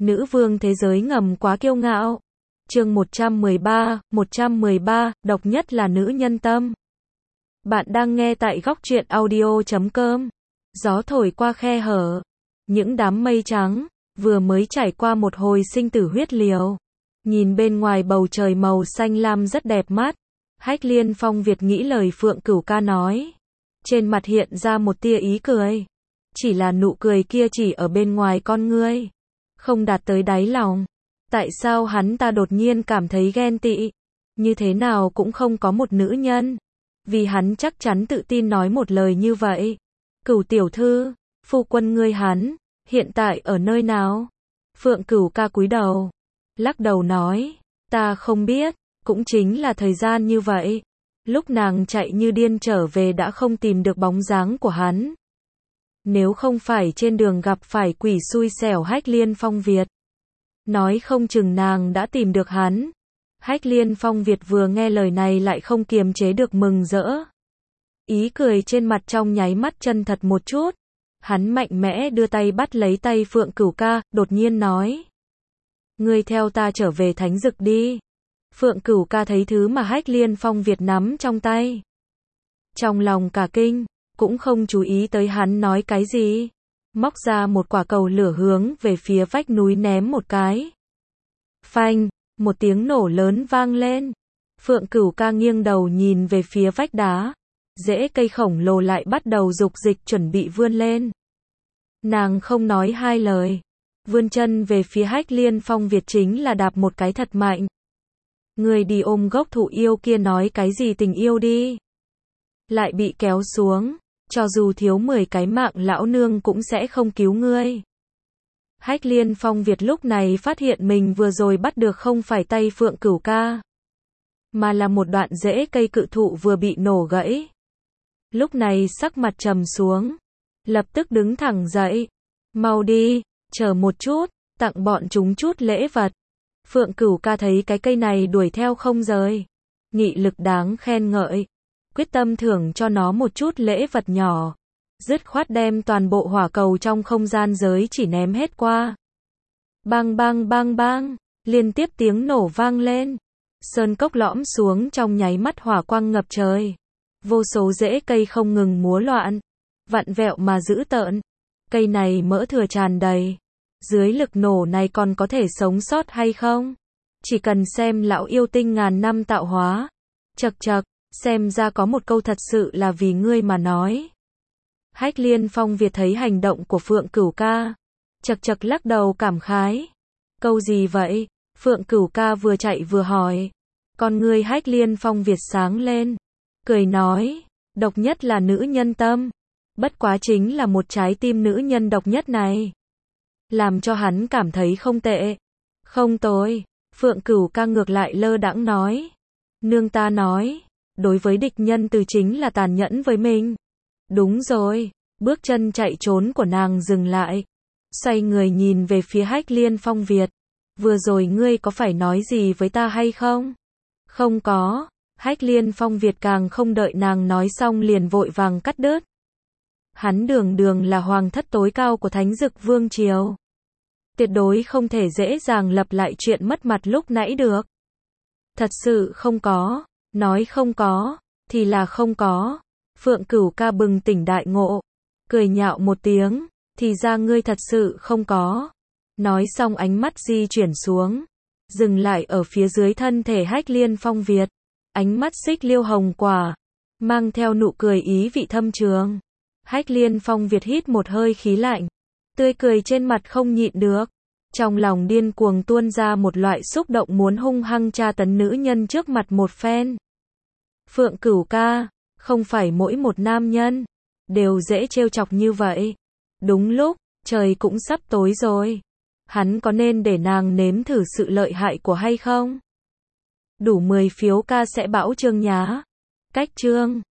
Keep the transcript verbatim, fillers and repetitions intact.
Nữ vương thế giới ngầm quá kiêu ngạo. Chương một trăm mười ba, một trăm mười ba, độc nhất là nữ nhân tâm. Bạn đang nghe tại góc truyện audio chấm com. Gió thổi qua khe hở. Những đám mây trắng, vừa mới trải qua một hồi sinh tử huyết liều. Nhìn bên ngoài bầu trời màu xanh lam rất đẹp mắt. Hách Liên Phong Việt nghĩ lời Phượng Cửu Ca nói. Trên mặt hiện ra một tia ý cười. Chỉ là nụ cười kia chỉ ở bên ngoài con ngươi. Không đạt tới đáy lòng. Tại sao hắn ta đột nhiên cảm thấy ghen tị? Như thế nào cũng không có một nữ nhân. Vì hắn chắc chắn tự tin nói một lời như vậy. Cửu tiểu thư, phu quân ngươi hắn, hiện tại ở nơi nào? Phượng Cửu Ca cúi đầu. Lắc đầu nói, ta không biết, cũng chính là thời gian như vậy. Lúc nàng chạy như điên trở về đã không tìm được bóng dáng của hắn. Nếu không phải trên đường gặp phải quỷ xui xẻo Hách Liên Phong Việt. Nói không chừng nàng đã tìm được hắn. Hách Liên Phong Việt vừa nghe lời này lại không kiềm chế được mừng rỡ. Ý cười trên mặt trong nháy mắt chân thật một chút. Hắn mạnh mẽ đưa tay bắt lấy tay Phượng Cửu Ca, đột nhiên nói. Ngươi theo ta trở về Thánh Dực đi. Phượng Cửu Ca thấy thứ mà Hách Liên Phong Việt nắm trong tay. Trong lòng cả kinh, cũng không chú ý tới hắn nói cái gì. Móc ra một quả cầu lửa hướng về phía vách núi ném một cái. Phanh, một tiếng nổ lớn vang lên. Phượng Cửu Ca nghiêng đầu nhìn về phía vách đá. Rễ cây khổng lồ lại bắt đầu dục dịch chuẩn bị vươn lên. Nàng không nói hai lời. Vươn chân về phía Hách Liên Phong Việt chính là đạp một cái thật mạnh. Người đi ôm gốc thụ yêu kia nói cái gì tình yêu đi. Lại bị kéo xuống. Cho dù thiếu mười cái mạng lão nương cũng sẽ không cứu ngươi. Hách Liên Phong Việt lúc này phát hiện mình vừa rồi bắt được không phải tay Phượng Cửu Ca. Mà là một đoạn rễ cây cự thụ vừa bị nổ gãy. Lúc này sắc mặt trầm xuống. Lập tức đứng thẳng dậy. Mau đi, chờ một chút, tặng bọn chúng chút lễ vật. Phượng Cửu Ca thấy cái cây này đuổi theo không rời. Nghị lực đáng khen ngợi. Quyết tâm thưởng cho nó một chút lễ vật nhỏ. Dứt khoát đem toàn bộ hỏa cầu trong không gian giới chỉ ném hết qua. Bang bang bang bang, liên tiếp tiếng nổ vang lên. Sơn cốc lõm xuống trong nháy mắt hỏa quang ngập trời. Vô số rễ cây không ngừng múa loạn. Vặn vẹo mà dữ tợn. Cây này mỡ thừa tràn đầy. Dưới lực nổ này còn có thể sống sót hay không? Chỉ cần xem lão yêu tinh ngàn năm tạo hóa. Chậc chậc. Xem ra có một câu thật sự là vì ngươi mà nói. Hách Liên Phong Việt thấy hành động của Phượng Cửu Ca. Chậc chậc lắc đầu cảm khái. Câu gì vậy? Phượng Cửu Ca vừa chạy vừa hỏi. Con ngươi Hách Liên Phong Việt sáng lên. Cười nói. Độc nhất là nữ nhân tâm. Bất quá chính là một trái tim nữ nhân độc nhất này. Làm cho hắn cảm thấy không tệ. Không tồi. Phượng Cửu Ca ngược lại lơ đãng nói. Nương ta nói. Đối với địch nhân từ chính là tàn nhẫn với mình. Đúng rồi, bước chân chạy trốn của nàng dừng lại. Xoay người nhìn về phía Hách Liên Phong Việt. Vừa rồi ngươi có phải nói gì với ta hay không? Không có. Hách Liên Phong Việt càng không đợi nàng nói xong liền vội vàng cắt đứt. Hắn đường đường là hoàng thất tối cao của Thánh Dực Vương Triều. Tuyệt đối không thể dễ dàng lặp lại chuyện mất mặt lúc nãy được. Thật sự không có. Nói không có, thì là không có. Phượng Cửu Ca bừng tỉnh đại ngộ. Cười nhạo một tiếng, thì ra ngươi thật sự không có. Nói xong ánh mắt di chuyển xuống. Dừng lại ở phía dưới thân thể Hách Liên Phong Việt. Ánh mắt xích liêu hồng quả. Mang theo nụ cười ý vị thâm trường. Hách Liên Phong Việt hít một hơi khí lạnh. Tươi cười trên mặt không nhịn được. Trong lòng điên cuồng tuôn ra một loại xúc động muốn hung hăng tra tấn nữ nhân trước mặt một phen. Phượng Cửu Ca, không phải mỗi một nam nhân đều dễ trêu chọc như vậy. Đúng lúc, trời cũng sắp tối rồi. Hắn có nên để nàng nếm thử sự lợi hại của hay không? Đủ mười phiếu ca sẽ bảo chương nhá. Cách chương